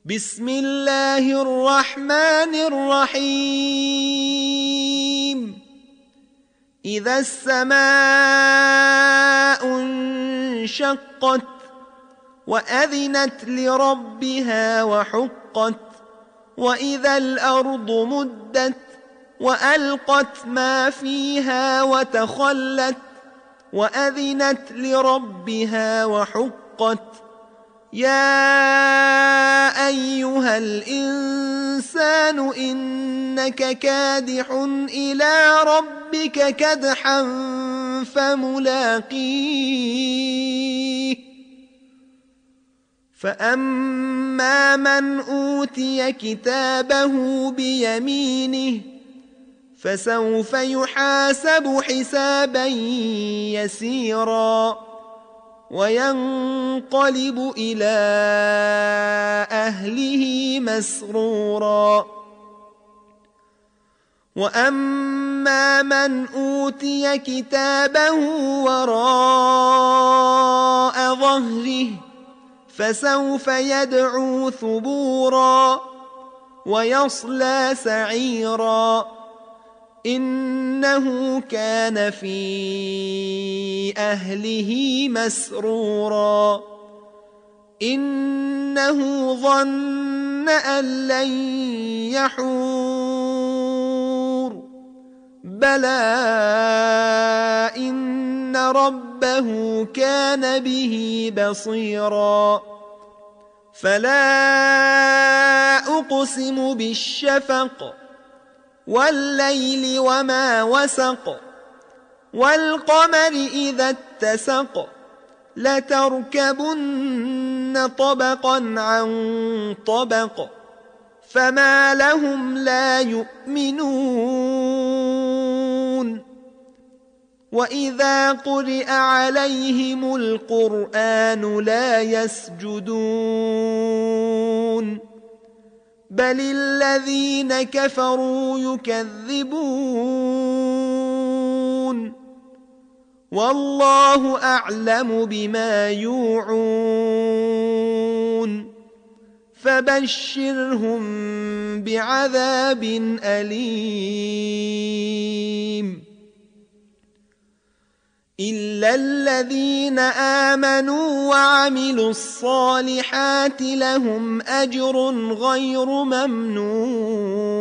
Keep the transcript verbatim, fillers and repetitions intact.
بسم الله الرحمن الرحيم إذا السماء انشقت وأذنت لربها وحقت وإذا الأرض مدت وألقت ما فيها وتخلت وأذنت لربها وحقت يا أيها الإنسان إنك كادح إلى ربك كدحا فملاقيه فأما من أوتي كتابه بيمينه فسوف يحاسب حسابا يسيرا وينقلب إلى أهله مسرورا وأما من أوتي كتابه وراء ظهره فسوف يدعو ثبورا ويصلى سعيرا إنه كان في أهله مسرورا إنه ظن أن لن يحور بلى إن ربه كان به بصيرا فلا أقسم بالشفق والليل وما وسق والقمر إذا اتسق لتركبن طبقا عن طبق فما لهم لا يؤمنون وإذا قرئ عليهم القرآن لا يسجدون بل الذين كفروا يكذبون والله أعلم بما يوعون فبشرهم بعذاب أليم إلا الذين آمنوا وعملوا الصالحات لهم أجر غير ممنون